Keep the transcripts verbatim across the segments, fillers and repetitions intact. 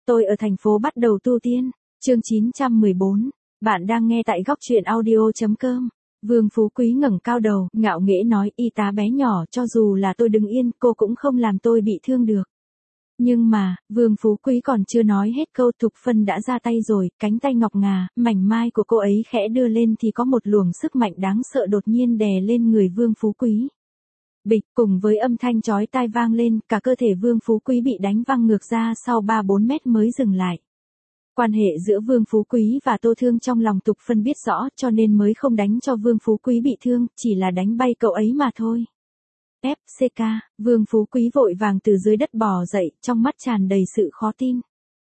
tôi ở thành phố bắt đầu tu tiên. Chương chín trăm mười bốn. Bạn đang nghe tại góc truyện audio chấm com. Vương Phú Quý ngẩng cao đầu, ngạo nghễ nói, y tá bé nhỏ, cho dù là tôi đứng yên, cô cũng không làm tôi bị thương được. Nhưng mà, Vương Phú Quý còn chưa nói hết câu, Thục Phân đã ra tay rồi, cánh tay ngọc ngà, mảnh mai của cô ấy khẽ đưa lên thì có một luồng sức mạnh đáng sợ đột nhiên đè lên người Vương Phú Quý. Bịch, cùng với âm thanh chói tai vang lên, cả cơ thể Vương Phú Quý bị đánh văng ngược ra sau ba bốn mét mới dừng lại. Quan hệ giữa Vương Phú Quý và Tô Thương trong lòng Thục Phân biết rõ, cho nên mới không đánh cho Vương Phú Quý bị thương, chỉ là đánh bay cậu ấy mà thôi. ép xê ca, Vương Phú Quý vội vàng từ dưới đất bò dậy, trong mắt tràn đầy sự khó tin.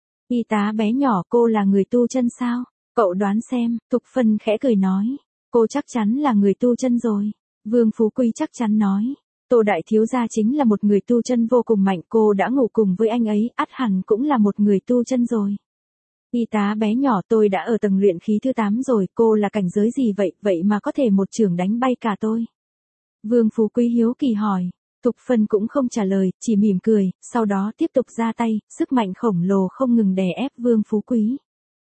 Y tá bé nhỏ, cô là người tu chân sao? Cậu đoán xem, Thục Phân khẽ cười nói. Cô chắc chắn là người tu chân rồi. Vương Phú Quý chắc chắn nói. Tô đại thiếu gia chính là một người tu chân vô cùng mạnh, cô đã ngủ cùng với anh ấy, ắt hẳn cũng là một người tu chân rồi. Y tá bé nhỏ, tôi đã ở tầng luyện khí thứ tám rồi, cô là cảnh giới gì vậy, vậy mà có thể một chưởng đánh bay cả tôi? Vương Phú Quý hiếu kỳ hỏi. Thục Phân cũng không trả lời, chỉ mỉm cười, sau đó tiếp tục ra tay, sức mạnh khổng lồ không ngừng đè ép Vương Phú Quý.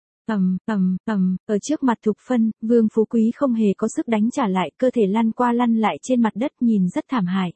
Ầm, ầm, ầm, ở trước mặt Thục Phân, Vương Phú Quý không hề có sức đánh trả lại, cơ thể lăn qua lăn lại trên mặt đất nhìn rất thảm hại.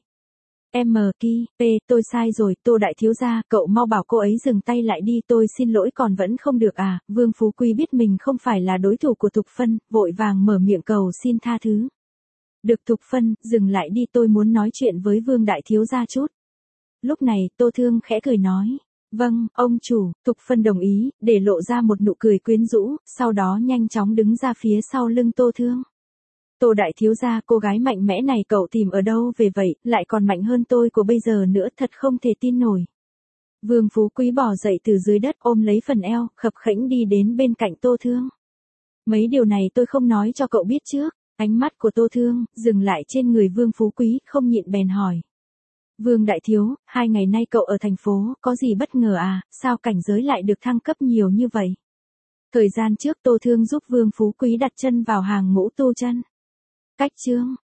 M Ki, P, tôi sai rồi, Tô đại thiếu gia, cậu mau bảo cô ấy dừng tay lại đi, tôi xin lỗi, còn vẫn không được à? Vương Phú Quý biết mình không phải là đối thủ của Thục Phân, vội vàng mở miệng cầu xin tha thứ. Được Thục Phân, dừng lại đi, tôi muốn nói chuyện với Vương đại thiếu gia chút. Lúc này, Tô Thương khẽ cười nói. Vâng, ông chủ. Thục Phân đồng ý, để lộ ra một nụ cười quyến rũ, sau đó nhanh chóng đứng ra phía sau lưng Tô Thương. Tô đại thiếu gia, cô gái mạnh mẽ này cậu tìm ở đâu về vậy, lại còn mạnh hơn tôi của bây giờ nữa, thật không thể tin nổi. Vương Phú Quý bò dậy từ dưới đất, ôm lấy phần eo, khập khẽnh đi đến bên cạnh Tô Thương. Mấy điều này tôi không nói cho cậu biết trước. Ánh mắt của Tô Thương dừng lại trên người Vương Phú Quý, không nhịn bèn hỏi. Vương đại thiếu, hai ngày nay cậu ở thành phố, có gì bất ngờ à, sao cảnh giới lại được thăng cấp nhiều như vậy? Thời gian trước Tô Thương giúp Vương Phú Quý đặt chân vào hàng ngũ tu chân. Cách chương,